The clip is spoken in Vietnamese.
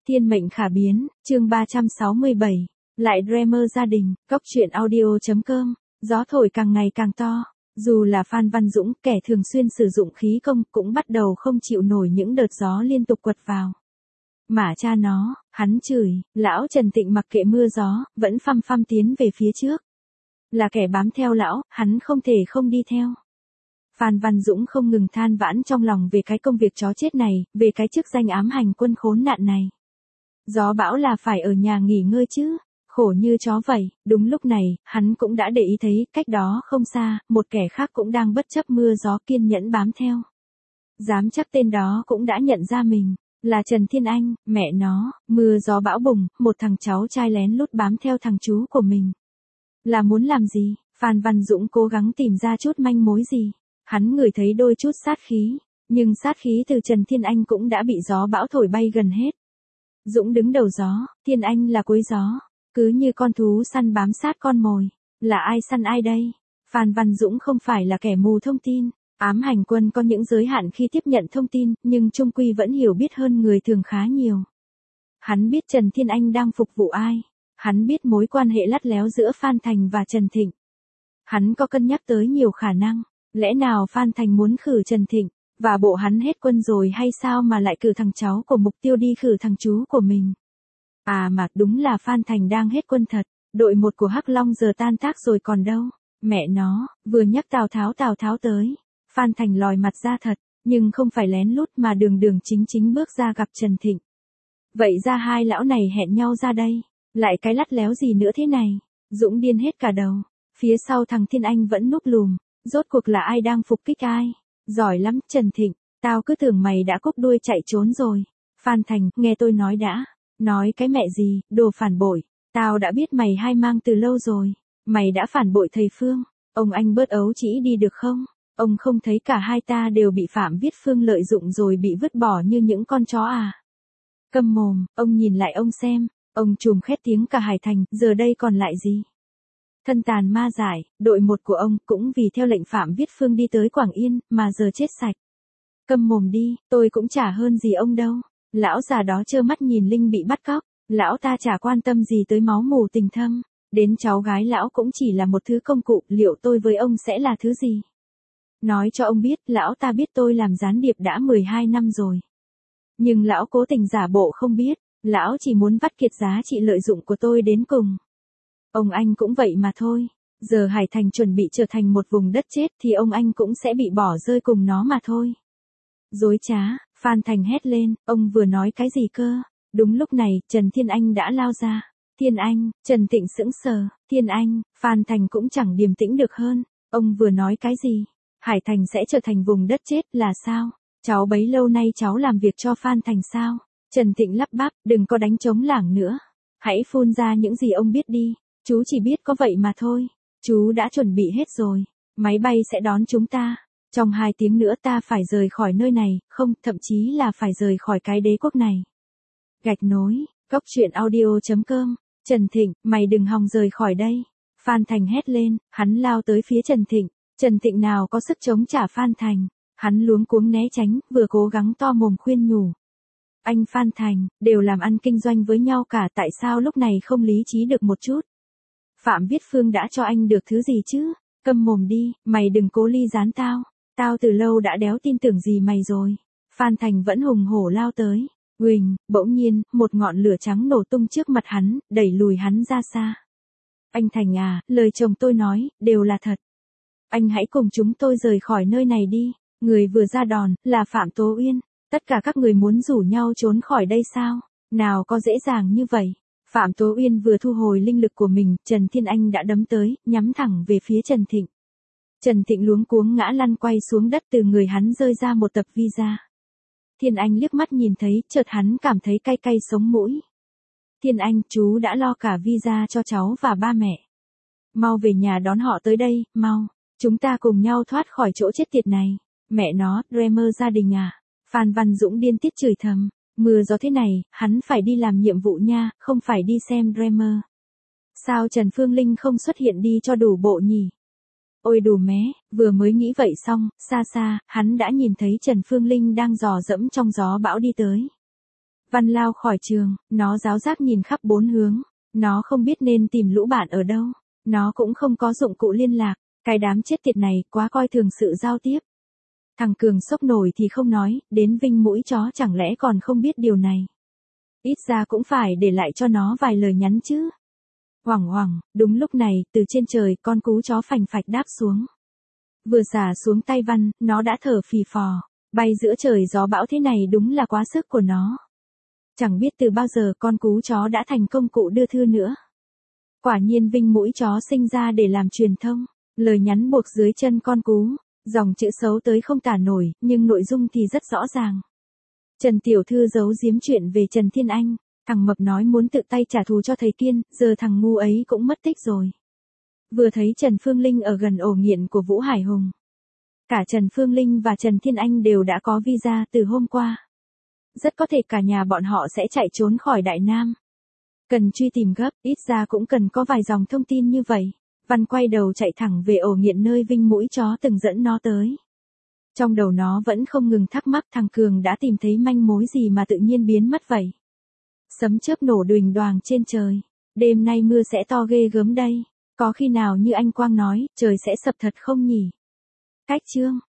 Thiên mệnh khả biến, chương 367. Lại Dreamer gia đình, cóc truyện audio.com. Gió thổi càng ngày càng to. Dù là Phan Văn Dũng, kẻ thường xuyên sử dụng khí công, cũng bắt đầu không chịu nổi những đợt gió liên tục quật vào. Mà cha nó, hắn chửi, lão Trần Tịnh mặc kệ mưa gió, vẫn phăm phăm tiến về phía trước. Là kẻ bám theo lão, hắn không thể không đi theo. Phan Văn Dũng không ngừng than vãn trong lòng về cái công việc chó chết này, về cái chức danh ám hành quân khốn nạn này. Gió bão là phải ở nhà nghỉ ngơi chứ, khổ như chó vậy. Đúng lúc này, hắn cũng đã để ý thấy, cách đó không xa, một kẻ khác cũng đang bất chấp mưa gió kiên nhẫn bám theo. Dám chắc tên đó cũng đã nhận ra mình, là Trần Thiên Anh. Mẹ nó, mưa gió bão bùng, một thằng cháu trai lén lút bám theo thằng chú của mình. Là muốn làm gì? Phan Văn Dũng cố gắng tìm ra chút manh mối gì. Hắn ngửi thấy đôi chút sát khí, nhưng sát khí từ Trần Thiên Anh cũng đã bị gió bão thổi bay gần hết. Dũng đứng đầu gió, Thiên Anh là cuối gió, cứ như con thú săn bám sát con mồi. Là ai săn ai đây? Phan Văn Dũng không phải là kẻ mù thông tin. Ám hành quân có những giới hạn khi tiếp nhận thông tin, nhưng chung quy vẫn hiểu biết hơn người thường khá nhiều. Hắn biết Trần Thiên Anh đang phục vụ ai. Hắn biết mối quan hệ lắt léo giữa Phan Thành và Trần Thịnh. Hắn có cân nhắc tới nhiều khả năng. Lẽ nào Phan Thành muốn khử Trần Thịnh, và bộ hắn hết quân rồi hay sao mà lại cử thằng cháu của Mục Tiêu đi khử thằng chú của mình? À mà đúng là Phan Thành đang hết quân thật, đội 1 của Hắc Long giờ tan tác rồi còn đâu. Mẹ nó, vừa nhắc Tào Tháo tới, Phan Thành lòi mặt ra thật, nhưng không phải lén lút mà đường đường chính chính bước ra gặp Trần Thịnh. Vậy ra hai lão này hẹn nhau ra đây, lại cái lắt léo gì nữa thế này? Dũng điên hết cả đầu, phía sau thằng Thiên Anh vẫn núp lùm. Rốt cuộc là ai đang phục kích ai? Giỏi lắm, Trần Thịnh, tao cứ tưởng mày đã cúp đuôi chạy trốn rồi. Phan Thành, nghe tôi nói đã. Nói cái mẹ gì, đồ phản bội. Tao đã biết mày hai mang từ lâu rồi. Mày đã phản bội thầy Phương. Ông anh bớt ấu trĩ đi được không? Ông không thấy cả hai ta đều bị Phạm Viết Phương lợi dụng rồi bị vứt bỏ như những con chó à? Câm mồm, ông nhìn lại ông xem. Ông trùm khét tiếng cả Hải Thành, giờ đây còn lại gì? Thân tàn ma dại, đội 1 của ông cũng vì theo lệnh Phạm Viết Phương đi tới Quảng Yên, mà giờ chết sạch. Câm mồm đi, tôi cũng chả hơn gì ông đâu. Lão già đó trơ mắt nhìn Linh bị bắt cóc, lão ta chả quan tâm gì tới máu mù tình thâm. Đến cháu gái lão cũng chỉ là một thứ công cụ, liệu tôi với ông sẽ là thứ gì? Nói cho ông biết, lão ta biết tôi làm gián điệp đã 12 năm rồi. Nhưng lão cố tình giả bộ không biết, lão chỉ muốn vắt kiệt giá trị lợi dụng của tôi đến cùng. Ông anh cũng vậy mà thôi, giờ Hải Thành chuẩn bị trở thành một vùng đất chết thì ông anh cũng sẽ bị bỏ rơi cùng nó mà thôi. Dối trá, Phan Thành hét lên, ông vừa nói cái gì cơ? Đúng lúc này, Trần Thiên Anh đã lao ra. Thiên Anh, Trần Tịnh sững sờ, Thiên Anh, Phan Thành cũng chẳng điềm tĩnh được hơn. Ông vừa nói cái gì? Hải Thành sẽ trở thành vùng đất chết là sao? Cháu bấy lâu nay cháu làm việc cho Phan Thành sao? Trần Tịnh lắp bắp, đừng có đánh trống lảng nữa. Hãy phun ra những gì ông biết đi. Chú chỉ biết có vậy mà thôi. Chú đã chuẩn bị hết rồi. Máy bay sẽ đón chúng ta. Trong 2 tiếng nữa ta phải rời khỏi nơi này, không, thậm chí là phải rời khỏi cái đế quốc này. Gạch nối, cóc truyện audio.com. Trần Thịnh, mày đừng hòng rời khỏi đây. Phan Thành hét lên, hắn lao tới phía Trần Thịnh. Trần Thịnh nào có sức chống trả Phan Thành. Hắn luống cuống né tránh, vừa cố gắng to mồm khuyên nhủ. Anh Phan Thành, đều làm ăn kinh doanh với nhau cả, tại sao lúc này không lý trí được một chút? Phạm Viết Phương đã cho anh được thứ gì chứ? Câm mồm đi, mày đừng cố ly gián tao. Tao từ lâu đã đéo tin tưởng gì mày rồi. Phan Thành vẫn hùng hổ lao tới. Huỳnh, bỗng nhiên, một ngọn lửa trắng nổ tung trước mặt hắn, đẩy lùi hắn ra xa. Anh Thành à, lời chồng tôi nói, đều là thật. Anh hãy cùng chúng tôi rời khỏi nơi này đi. Người vừa ra đòn, là Phạm Tố Uyên. Tất cả các người muốn rủ nhau trốn khỏi đây sao? Nào có dễ dàng như vậy. Phạm Tố Uyên vừa thu hồi linh lực của mình, Trần Thiên Anh đã đấm tới, nhắm thẳng về phía Trần Thịnh. Trần Thịnh luống cuống ngã lăn quay xuống đất, từ người hắn rơi ra một tập visa. Thiên Anh liếc mắt nhìn thấy, chợt hắn cảm thấy cay cay sống mũi. Thiên Anh, chú đã lo cả visa cho cháu và ba mẹ. Mau về nhà đón họ tới đây, mau. Chúng ta cùng nhau thoát khỏi chỗ chết tiệt này. Mẹ nó, Dreamer gia đình à? Phan Văn Dũng điên tiết chửi thầm. Mưa gió thế này, hắn phải đi làm nhiệm vụ nha, không phải đi xem Dreamer. Sao Trần Phương Linh không xuất hiện đi cho đủ bộ nhỉ? Ôi đù mé, vừa mới nghĩ vậy xong, xa xa, hắn đã nhìn thấy Trần Phương Linh đang dò dẫm trong gió bão đi tới. Văn lao khỏi trường, nó giáo giác nhìn khắp bốn hướng. Nó không biết nên tìm lũ bạn ở đâu. Nó cũng không có dụng cụ liên lạc. Cái đám chết tiệt này quá coi thường sự giao tiếp. Thằng Cường sốc nổi thì không nói, đến Vinh mũi chó chẳng lẽ còn không biết điều này. Ít ra cũng phải để lại cho nó vài lời nhắn chứ. Hoảng hoảng, đúng lúc này, từ trên trời con cú chó phành phạch đáp xuống. Vừa xả xuống tay Văn, nó đã thở phì phò. Bay giữa trời gió bão thế này đúng là quá sức của nó. Chẳng biết từ bao giờ con cú chó đã thành công cụ đưa thư nữa. Quả nhiên Vinh mũi chó sinh ra để làm truyền thông. Lời nhắn buộc dưới chân con cú. Dòng chữ xấu tới không tả nổi, nhưng nội dung thì rất rõ ràng. Trần Tiểu Thư giấu giếm chuyện về Trần Thiên Anh. Thằng Mập nói muốn tự tay trả thù cho thầy Kiên, giờ thằng ngu ấy cũng mất tích rồi. Vừa thấy Trần Phương Linh ở gần ổ nghiện của Vũ Hải Hùng. Cả Trần Phương Linh và Trần Thiên Anh đều đã có visa từ hôm qua. Rất có thể cả nhà bọn họ sẽ chạy trốn khỏi Đại Nam. Cần truy tìm gấp, ít ra cũng cần có vài dòng thông tin như vậy. Văn quay đầu chạy thẳng về ổ nghiện nơi Vinh mũi chó từng dẫn nó tới. Trong đầu nó vẫn không ngừng thắc mắc thằng Cường đã tìm thấy manh mối gì mà tự nhiên biến mất vậy. Sấm chớp nổ đùng đoàng trên trời. Đêm nay mưa sẽ to ghê gớm đây. Có khi nào như anh Quang nói, trời sẽ sập thật không nhỉ? Cách chương